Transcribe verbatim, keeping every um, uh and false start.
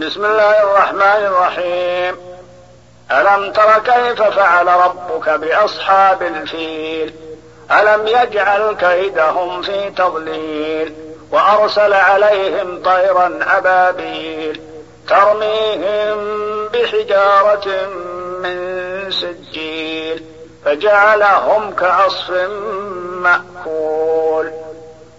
بسم الله الرحمن الرحيم. ألم تر كيف فعل ربك بأصحاب الفيل ألم يجعل كيدهم في تضليل وأرسل عليهم طيرا أبابيل ترميهم بحجارة من سجيل فجعلهم كعصف مأكول.